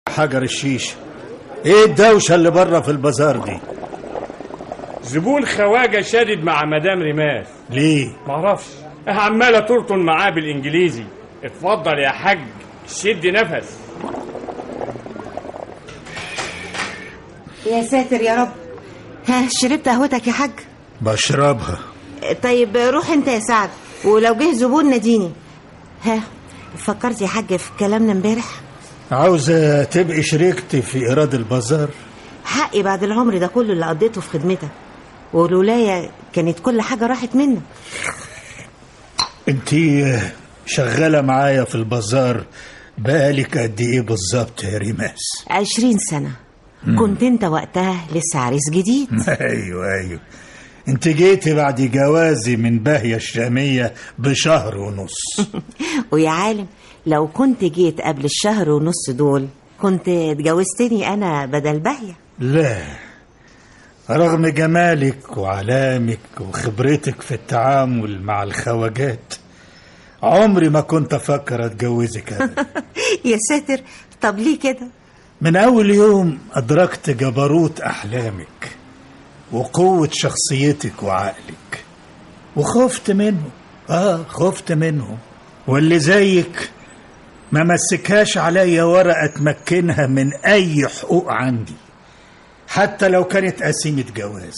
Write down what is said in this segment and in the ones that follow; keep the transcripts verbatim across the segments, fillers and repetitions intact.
حجر الشيش، ايه الدوشة اللي بره في البازار دي؟ زبون خواجة شادد مع مدام ريماس. ليه؟ معرفش، عمالة ترطن معاه بالانجليزي. اتفضل يا حاج، شد نفس. يا ساتر يا رب. ها، شربت قهوتك يا حاج؟ بشربها. طيب روح انت يا سعد، ولو جه زبون ناديني. ها، فكرت يا حاج في كلامنا امبارح؟ عاوزة تبقي شريكتي في إيراد البازار؟ حقي بعد العمر ده كله اللي قضيته في خدمتك، ولولايا كانت كل حاجة راحت منك. انتي شغالة معايا في البازار بقالك قد ايه بالظبط يا ريماس؟ عشرين سنة. مم. كنت انت وقتها لسه عريس جديد. ايوه ايوه، انت جيتي بعد جوازي من باهية الشامية بشهر ونص. ويا عالم لو كنت جيت قبل الشهر ونص دول كنت اتجوزتني انا بدل باهية. لا، رغم جمالك وعلامك وخبرتك في التعامل مع الخواجات عمري ما كنت افكر اتجوزك ابدا. يا ساتر، طب ليه كده؟ من اول يوم ادركت جبروت احلامك وقوة شخصيتك وعقلك، وخفت منه. اه خفت منه، واللي زيك ما مسكهاش عليا ورقة تمكنها من اي حقوق عندي، حتى لو كانت قسيمة جواز.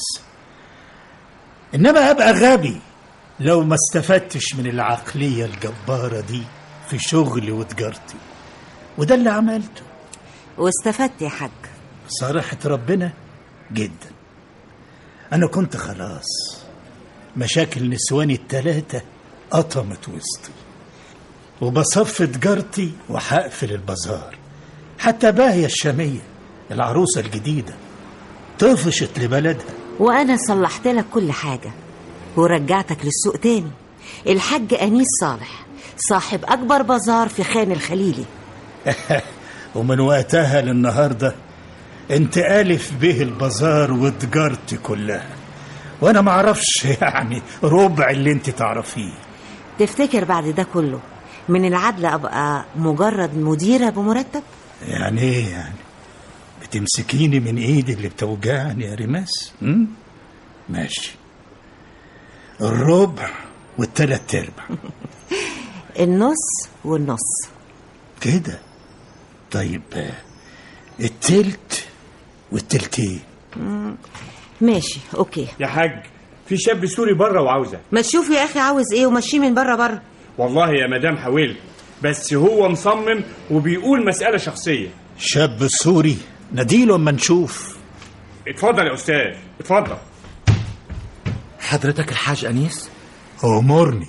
انما ابقى غبي لو ما استفدتش من العقلية الجبارة دي في شغلي وتجارتي، وده اللي عملته. واستفدت يا حاج؟ صراحة ربنا جدا. انا كنت خلاص مشاكل نسواني التلاتة قطمت وسطي، وبصف تجارتي وحقفل البازار. حتى باهية الشامية العروسة الجديدة طفشت لبلدها، وانا صلحت لك كل حاجة ورجعتك للسوق تاني. الحاج أنيس صالح صاحب أكبر بازار في خان الخليلي. ومن وقتها للنهاردة انت ألف به البازار وتجارتي كلها، وانا معرفش يعني ربع اللي انت تعرفيه. تفتكر بعد ده كله من العدل أبقى مجرد مديرة بمرتب؟ يعني ايه يعني؟ بتمسكيني من ايدي اللي بتوجعني يا ريماس؟ م? ماشي، الربع والتلات ارباع. النص والنص كده. طيب التلت والتلتين. ماشي اوكي. يا حاج، في شاب سوري بره وعاوزه. ما تشوف يا اخي عاوز ايه ومشيه من بره بره. والله يا مدام حاولت، بس هو مصمم وبيقول مسألة شخصية. شاب سوري؟ نديله اما نشوف. اتفضل يا استاذ، اتفضل. حضرتك الحاج أنيس؟ أمرني.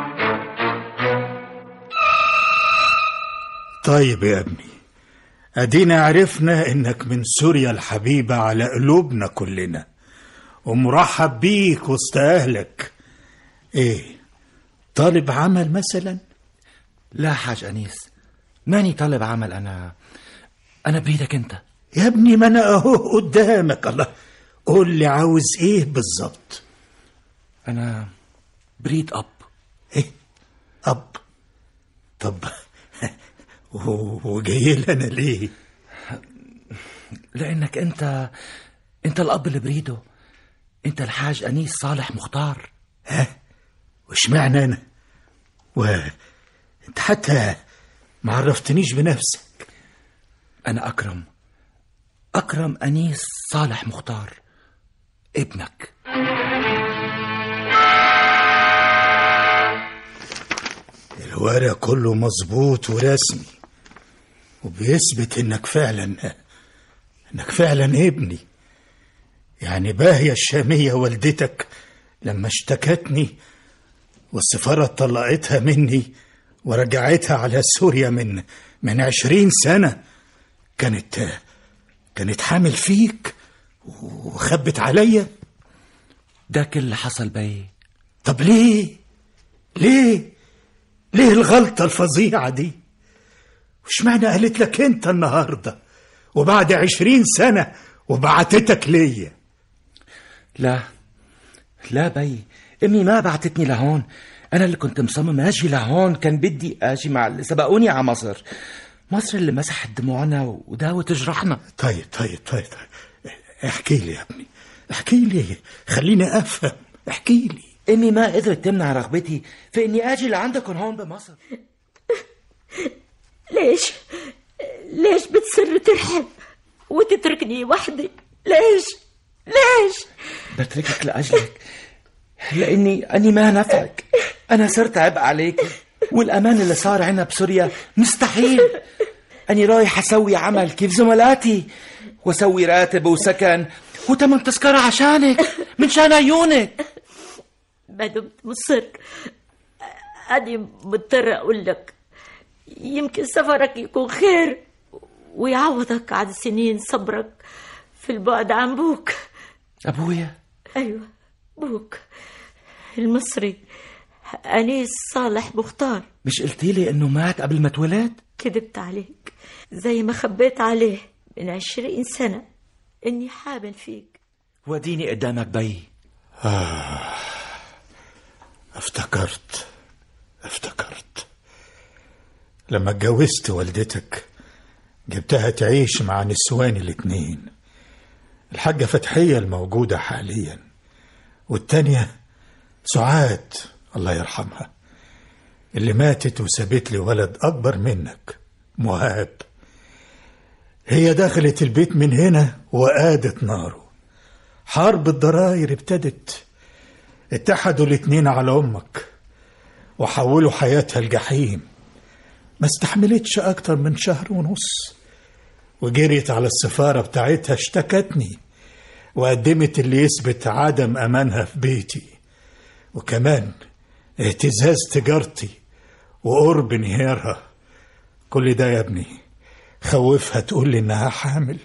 طيب يا ابني، أدينا عرفنا إنك من سوريا الحبيبة على قلوبنا كلنا، ومرحب بيك وسط أهلك. إيه، طالب عمل مثلا؟ لا حاج أنيس، ماني طالب عمل. أنا أنا بريدك أنت يا ابني. ما أنا أهو قدامك. الله، قول لي عاوز إيه بالظبط؟ أنا بريد أب. إيه أب؟ طب وجاي لنا ليه؟ لأنك أنت أنت الأب اللي بريده. أنت الحاج أنيس صالح مختار. ها؟ وش معنى أنا؟ وأنت حتى ما عرفتنيش بنفسك. أنا أكرم أكرم أنيس صالح مختار، ابنك. الورق كله مظبوط ورسمي، وبيثبت انك فعلا انك فعلا ابني. يعني باهية الشامية والدتك لما اشتكتني والسفارة طلقتها مني ورجعتها على سوريا من من عشرين سنة كانت كانت حامل فيك وخبت عليا. ده كل اللي حصل بي. طب ليه ليه ليه الغلطة الفظيعة دي؟ وش معنى قالت لك انت النهاردة وبعد عشرين سنة وبعتتك ليا؟ لا لا بي، امي ما بعتتني لهون. انا اللي كنت مصمم اجي لهون، كان بدي اجي مع اللي سبقوني على مصر. مصر اللي مسحت دموعنا وداوت جرحنا. طيب طيب طيب, طيب. احكي لي يا ابني، احكي لي، خليني افهم، احكي لي. امي ما قدرت تمنع رغبتي في اني اجي لعندكم هون بمصر. ليش ليش بتصر ترحب وتتركني وحدي؟ ليش ليش بتركك لأجلك، لاني اني ما نفعك. انا صرت عبء عليك، والامان اللي صار عنا بسوريا مستحيل. اني رايح اسوي عمل كيف زملاتي، واسوي راتب وسكن وتمن تذكرة عشانك، من شان عيونك. ما دمت مصر أنا مضطر أقول لك، يمكن سفرك يكون خير ويعوضك عن سنين صبرك في البعد عن بوك. أبويا؟ أيوة بوك المصري أنيس صالح مختار. مش قلتي لي إنه مات قبل ما اتولد؟ كذبت عليك زي ما خبيت عليه من عشرين سنة إني حامل فيك. وديني قدامك بي. آه افتكرت افتكرت لما اتجوزت والدتك جبتها تعيش مع نسواني الاتنين، الحاجة فتحية الموجودة حاليا، والتانية سعاد الله يرحمها اللي ماتت وسابت لي ولد أكبر منك مهاب. هي دخلت البيت من هنا وقادت ناره. حرب الضراير ابتدت، اتحدوا الاتنين على أمك وحولوا حياتها الجحيم. ما استحملتش أكتر من شهر ونص وجريت على السفارة بتاعتها، اشتكتني وقدمت اللي يثبت عدم أمانها في بيتي، وكمان اهتزاز تجارتي وقرب انهيارها. كل ده يا ابني خوفها تقول لي إنها حامل.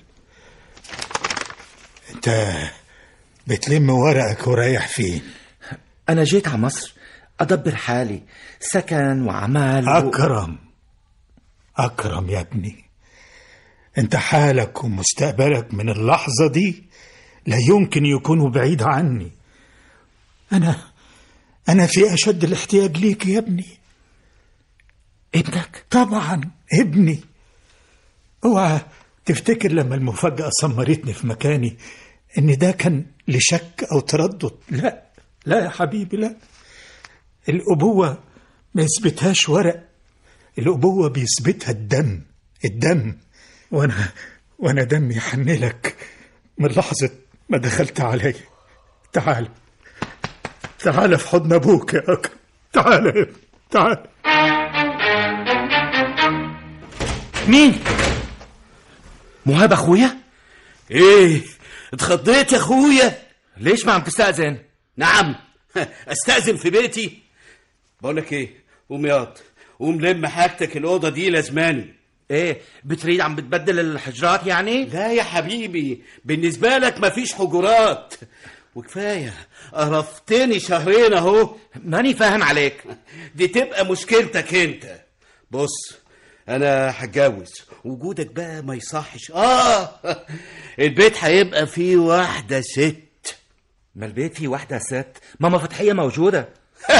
انت بتلم ورقك ورايح فين؟ أنا جيت على مصر أدبر حالي، سكن وعمال و... أكرم أكرم يا ابني، انت حالك ومستقبلك من اللحظة دي لا يمكن يكونوا بعيد عني. أنا أنا في أشد الاحتياج ليك يا ابني. ابنك؟ طبعا ابني. اوعى تفتكر لما المفاجأة سمرتني في مكاني ان ده كان لشك او تردد. لا لا يا حبيبي، لا. الأبوة ما يثبتهاش ورق، الأبوة بيثبتها الدم. الدم وانا وانا دمي يحنلك من لحظة ما دخلت علي. تعال تعال في حضن ابوك يا أكرم، تعال تعال. مين؟ مهاب اخويا؟ ايه اتخضيت يا اخويا؟ ليش ما عم تستأذن؟ نعم استأذن في بيتي؟ بقولك ايه، قوم ياض، قوم لم حاجتك، الأوضة دي لازماني. ايه بتريد عم بتبدل الحجرات يعني؟ لا يا حبيبي، بالنسبة لك مفيش حجرات، وكفاية قرفتني شهرين اهو. ماني فاهم عليك. دي تبقى مشكلتك انت. بص انا هتجوز، وجودك بقى ما يصحش. اه البيت هيبقى فيه واحدة ست. ما البيت فيه واحدة ست؟ ماما فتحية موجودة.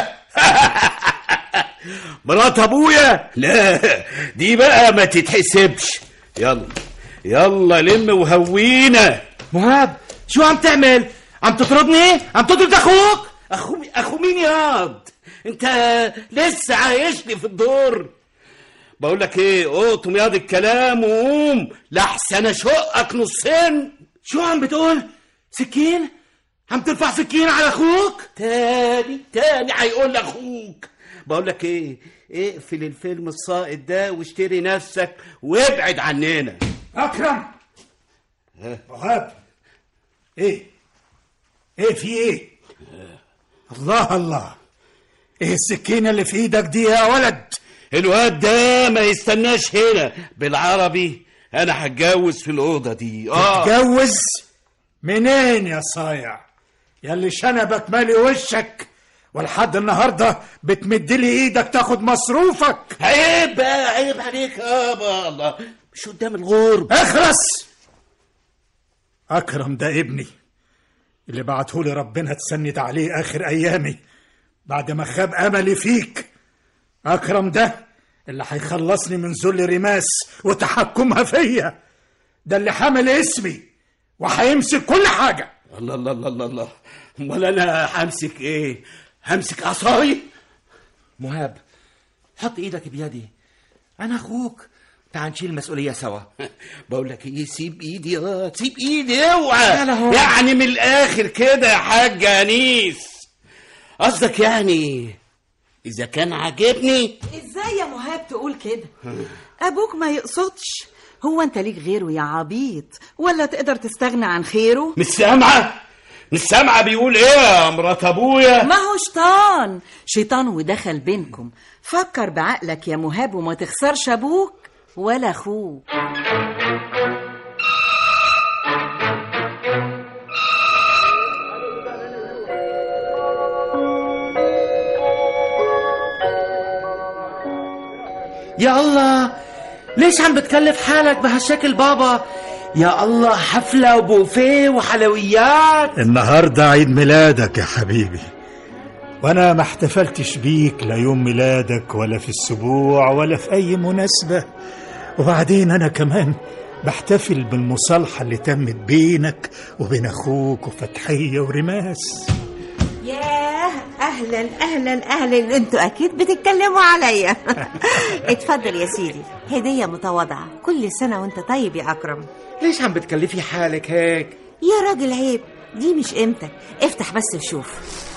مرات ابويا؟ لا دي بقى ما تتحسبش. يلا يلا لم وهوينا. مهاب شو عم تعمل؟ عم تطردني؟ عم تطرد اخوك؟ اخو اخو مين ياض؟ انت لسه عايشني في الدور. بقول لك ايه، قوم ياض الكلام وقوم لحسن اشقك نصين. شو عم بتقول؟ سكين؟ عم ترفع سكين على اخوك؟ تاني تاني هيقول لاخوك. بقول لك ايه، اقفل الفيلم الساقط ده واشتري نفسك وابعد عننا. أكرم مهاب، ايه ايه في ايه؟ الله الله، ايه السكينة اللي في ايدك دي يا ولد؟ الواد ده ما يستناش هنا. بالعربي انا هتجوز في الأوضة دي. اه تتجوز منين يا صايع؟ ياللي شنبك مالي وشك ولحد النهاردة بتمدلي ايدك تاخد مصروفك. عيب بقى، عيب عليك يابا، الله مش قدام الغرب. اخرس. أكرم ده ابني اللي بعتهولي ربنا تسند عليه آخر أيامي بعد ما خاب أملي فيك. أكرم ده اللي هيخلصني من ذل ريماس وتحكمها فيا، ده اللي حامل اسمي وهيمسك كل حاجة. الله الله الله الله الله، امال انا همسك ايه؟ همسك عصاي؟ مهاب حط ايدك بيدي، انا اخوك، تعال نشيل المسؤوليه سوا. بقول لك ايه، سيب ايدي. اه سيب ايدي اوعى. لا هو. يعني من الاخر كده يا حاج انيس، قصدك يعني اذا كان عاجبني. ازاي يا مهاب تقول كده؟ ابوك ما يقصدش، هو انت ليك غيره يا عبيط ولا تقدر تستغنى عن خيره؟ مش سامعه مش سامعه بيقول ايه يا مرات ابويا؟ ما هو شيطان شيطان ودخل بينكم. فكر بعقلك يا مهاب وما تخسرش ابوك ولا اخوك. يا الله، ليش عم بتكلف حالك بهالشكل بابا؟ يا الله، حفلة وبوفيه وحلويات. النهاردة عيد ميلادك يا حبيبي، وانا ما احتفلتش بيك لا يوم ميلادك ولا في السبوع ولا في اي مناسبة. وبعدين انا كمان بحتفل بالمصالحة اللي تمت بينك وبين اخوك وفتحية ورماس. ياه، اهلا اهلا اهلا، انتوا اكيد بتتكلموا عليا. اتفضل يا سيدي، هدية متواضعة. كل سنة وانت طيب يا اكرم. ليش عم بتكلفي حالك هيك؟ يا راجل عيب، دي مش قيمتك. افتح بس وشوف.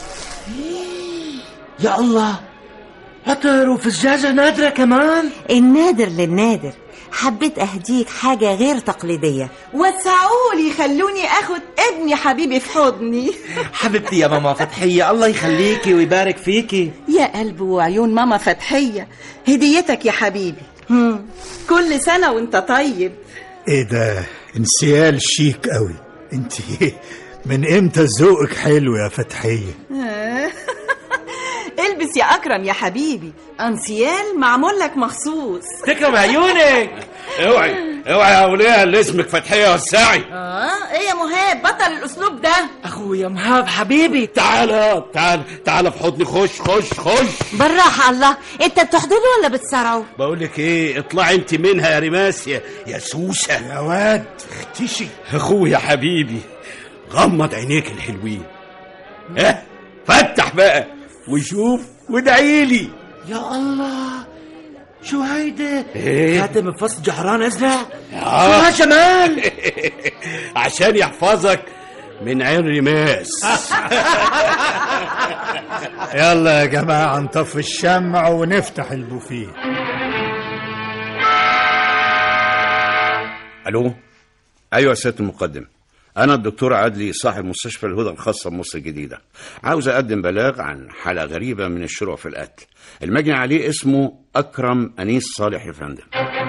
يا الله، عطر وفزازة نادرة كمان. النادر للنادر. حبيت اهديك حاجة غير تقليدية. وسعولي خلوني اخد ابني حبيبي في حضني. حبيبتي يا ماما فتحية، الله يخليكي ويبارك فيكي. يا قلب وعيون ماما فتحية، هديتك يا حبيبي. هم. كل سنة وانت طيب. ايه ده، انسيال شيك قوي. انت من امتى ذوقك حلو يا فتحية؟ البس يا اكرم يا حبيبي، انسيال معمول لك مخصوص. تكرم عيونك. اوعي اوعي يا وليه اللي اسمك فتحية وسعي. اه ايه يا مهاب، بطل الاسلوب ده. اخويا مهاب حبيبي، تعال تعال تعال في حضني، خش خش خش. بالراحة الله، انت بتحضنه ولا بتسرعه؟ بقول لك ايه، اطلعي انت منها يا ريماس يا, يا سوسة. يا واد اختشي. اخويا حبيبي، غمض عينيك الحلوين. اه فتح بقى وشوف وادعيلي. يا الله، شو هيدا؟ ايه؟ خاتم فصل جحران ازرق. آه. شو هالجمال؟ عشان يحفظك من عين ريماس. يلا يا جماعة نطفي الشمع ونفتح البوفيه. الو، ايوه يا سياده المقدم، انا الدكتور عدلي صاحب مستشفى الهدى الخاصه بمصر الجديده. عاوز اقدم بلاغ عن حاله غريبه من الشروع في القتل. المجني عليه اسمه اكرم انيس صالح يا فندم.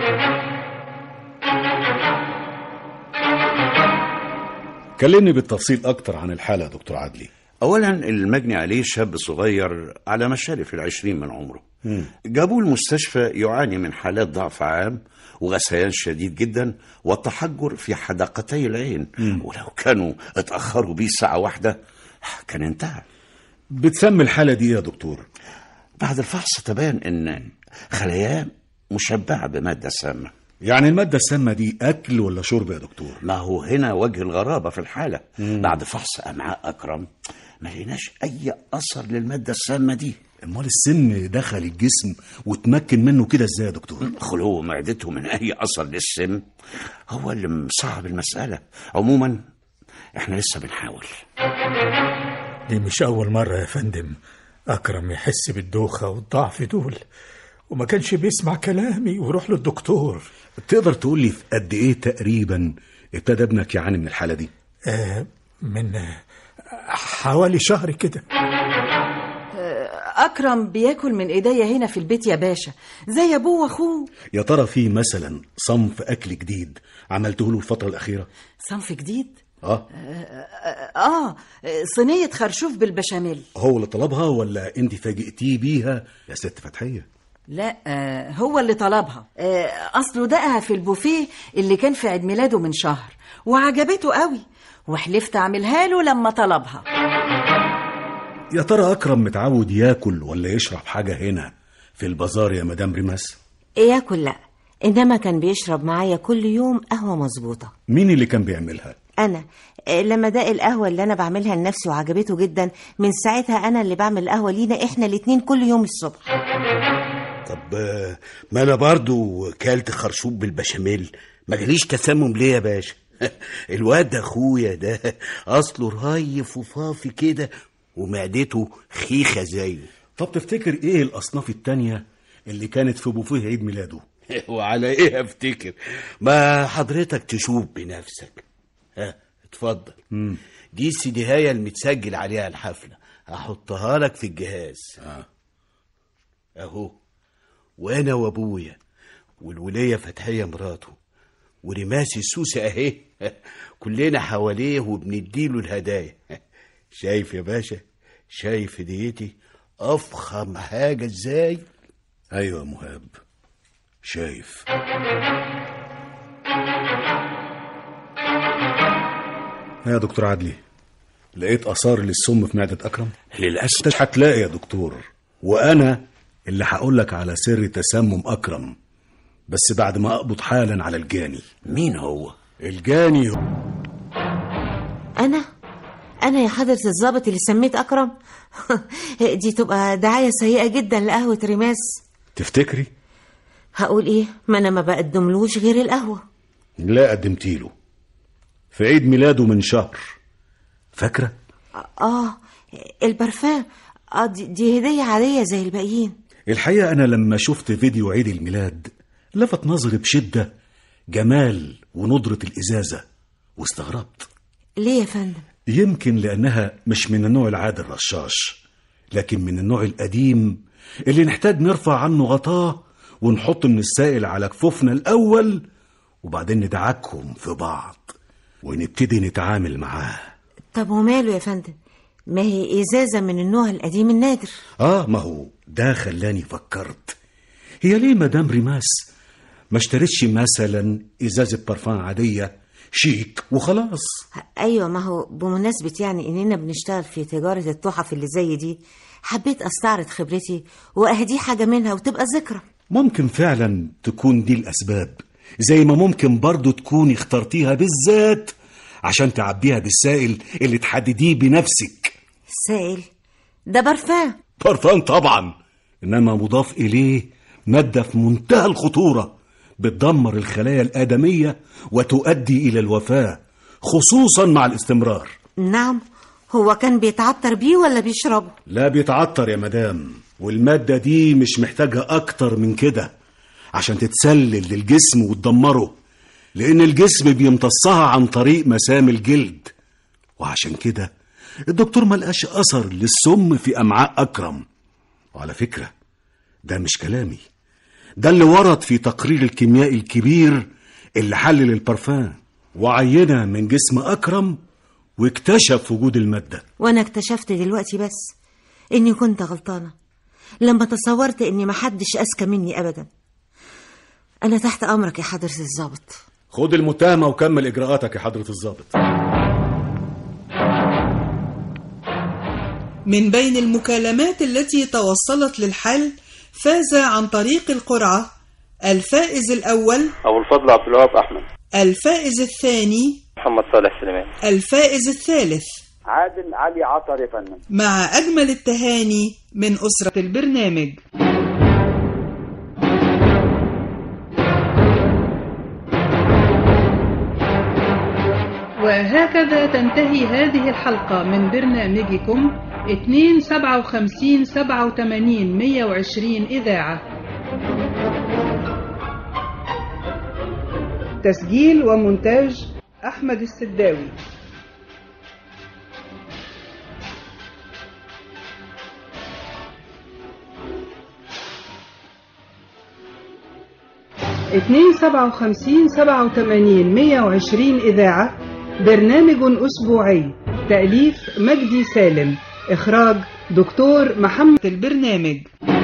كلمني بالتفصيل اكتر عن الحاله يا دكتور عدلي. اولا المجني عليه شاب صغير على مشارف العشرين من عمره. م. جابوه المستشفى يعاني من حالات ضعف عام وغثيان شديد جدا والتحجر في حدقتي العين. م. ولو كانوا اتأخروا بيه ساعة واحدة كان انتهى. بتسمي الحالة دي يا دكتور؟ بعد الفحص تبان ان خلاياه مشبعة بمادة سامة. يعني المادة السامة دي أكل ولا شرب يا دكتور؟ ما هو هنا وجه الغرابة في الحالة. مم. بعد فحص أمعاء أكرم ما لقيناش أي أثر للمادة السامة دي. امال السم دخل الجسم وتمكن منه كده ازاي يا دكتور؟ خلو معدته من أي أثر للسم هو اللي مصعب المسألة. عموما احنا لسه بنحاول. دي مش أول مرة يا فندم أكرم يحس بالدوخة والضعف دول وما كانش بيسمع كلامي ويروح للدكتور. تقدر تقول لي في قد ايه تقريبا ابتدى ابنك يعاني من الحالة دي؟ آه من آه حوالي شهر كده. أكرم بياكل من إيديا هنا في البيت يا باشا زي أبوه وأخوه. يا ترى في مثلا صنف أكل جديد عملته له الفترة الأخيرة؟ صنف جديد؟ آه. آه, آه صينية خرشوف بالبشاميل. هو اللي طلبها ولا أنت فاجئتيه بيها يا ست فتحية؟ لا آه هو اللي طلبها. آه أصله دقها في البوفيه اللي كان في عيد ميلاده من شهر وعجبته قوي وحلفت أعملها له لما طلبها. يا ترى أكرم متعود ياكل ولا يشرب حاجة هنا في البازار يا مدام ريماس؟ ياكل لا، انما كان بيشرب معايا كل يوم قهوة مظبوطة. مين اللي كان بيعملها؟ انا. لما داق القهوة اللي انا بعملها لنفسي وعجبته جدا، من ساعتها انا اللي بعمل القهوة لينا احنا الاتنين كل يوم الصبح. طب ما انا برضو كلت خرشوب بالبشاميل، ما جاليش تسمم ليه يا باشا؟ الواد ده اخويا ده اصله رهيف وفافي كده ومعدته خيخه زيه. طب تفتكر ايه الاصناف التانية اللي كانت في بوفيه عيد ميلاده؟ وعلى ايه افتكر؟ ما حضرتك تشوف بنفسك. ها اتفضل. مم. دي السيديهايه المتسجل عليها الحفله، هحطها لك في الجهاز. آه. اهو، وانا وابويا والوليه فتحيه مراته ورماسي السوسه اهي، كلنا حواليه وبنديله الهدايا. شايف يا باشا؟ شايف هديتي افخم حاجه ازاي؟ ايوه يا مهاب شايف. يا دكتور عدلي، لقيت اثار للسم في معده اكرم؟ للاسف مش هتلاقي يا دكتور، وانا اللي هقول لك على سر تسمم اكرم، بس بعد ما اقبض حالا على الجاني. مين هو الجاني؟ هو انا انا يا حضرة الضابط اللي سميت اكرم؟ دي تبقى دعاية سيئة جدا لقهوة رماس. تفتكري؟ هقول ايه؟ ما انا ما بقدملوش غير القهوة. لا قدمتيله في عيد ميلاده من شهر، فاكرة؟ اه البرفان. اه دي, دي هدية عادية زي الباقيين. الحقيقة أنا لما شفت فيديو عيد الميلاد لفت نظري بشدة جمال وندرة الإزازة واستغربت. ليه يا فندم؟ يمكن لأنها مش من النوع العادي الرشاش، لكن من النوع القديم اللي نحتاج نرفع عنه غطاه ونحط من السائل على كفوفنا الأول وبعدين ندعكهم في بعض ونبتدي نتعامل معاه. طب وماله يا فندم؟ ما هي إزازة من النوع القديم النادر. آه ما هو ده خلاني فكرت، هي ليه مدام ريماس ما اشتريتش مثلا إزازة برفان عادية شيك وخلاص؟ أيوة، ما هو بمناسبة يعني إننا بنشتغل في تجارة التحف اللي زي دي، حبيت أستعرض خبرتي وأهدي حاجة منها وتبقى ذكرى. ممكن فعلا تكون دي الأسباب، زي ما ممكن برضو تكوني اخترتيها بالذات عشان تعبيها بالسائل اللي تحدديه بنفسك. السائل ده برفان؟ برفان طبعا، إنما مضاف إليه مادة في منتهى الخطورة بتدمر الخلايا الآدمية وتؤدي إلى الوفاة، خصوصا مع الاستمرار. نعم. هو كان بيتعطر بيه ولا بيشربه؟ لا بيتعطر يا مدام، والمادة دي مش محتاجة أكتر من كده عشان تتسلل للجسم وتدمره، لأن الجسم بيمتصها عن طريق مسام الجلد، وعشان كده الدكتور ملقاش أثر للسم في أمعاء أكرم. وعلى فكرة ده مش كلامي، ده اللي ورد في تقرير الكيميائي الكبير اللي حلل البرفان وعينة من جسم أكرم واكتشف وجود المادة. وأنا اكتشفت دلوقتي بس إني كنت غلطانة لما تصورت إني محدش أذكى مني أبدا. أنا تحت أمرك يا حضرة الضابط. خد المتهمة وكمل إجراءاتك يا حضرة الضابط. من بين المكالمات التي توصلت للحل فاز عن طريق القرعة الفائز الأول أبو الفضل عبد الوهاب أحمد، الفائز الثاني محمد صالح سليمان، الفائز الثالث عادل علي عطر يا فندم. مع أجمل التهاني من أسرة البرنامج. وهكذا تنتهي هذه الحلقة من برنامجكم اتنين سبعة وخمسين سبعة وتمانين مية وعشرين إذاعة. تسجيل ومونتاج أحمد السداوي. اتنين سبعة وخمسين سبعة وتمانين مية وعشرين إذاعة، برنامج أسبوعي، تأليف مجدي سالم، إخراج دكتور محمد. البرنامج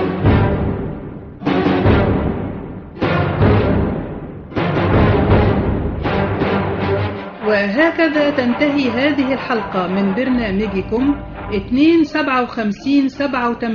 وهكذا تنتهي هذه الحلقة من برنامجكم اتنين سبعة وخمسين سبعة وتمانين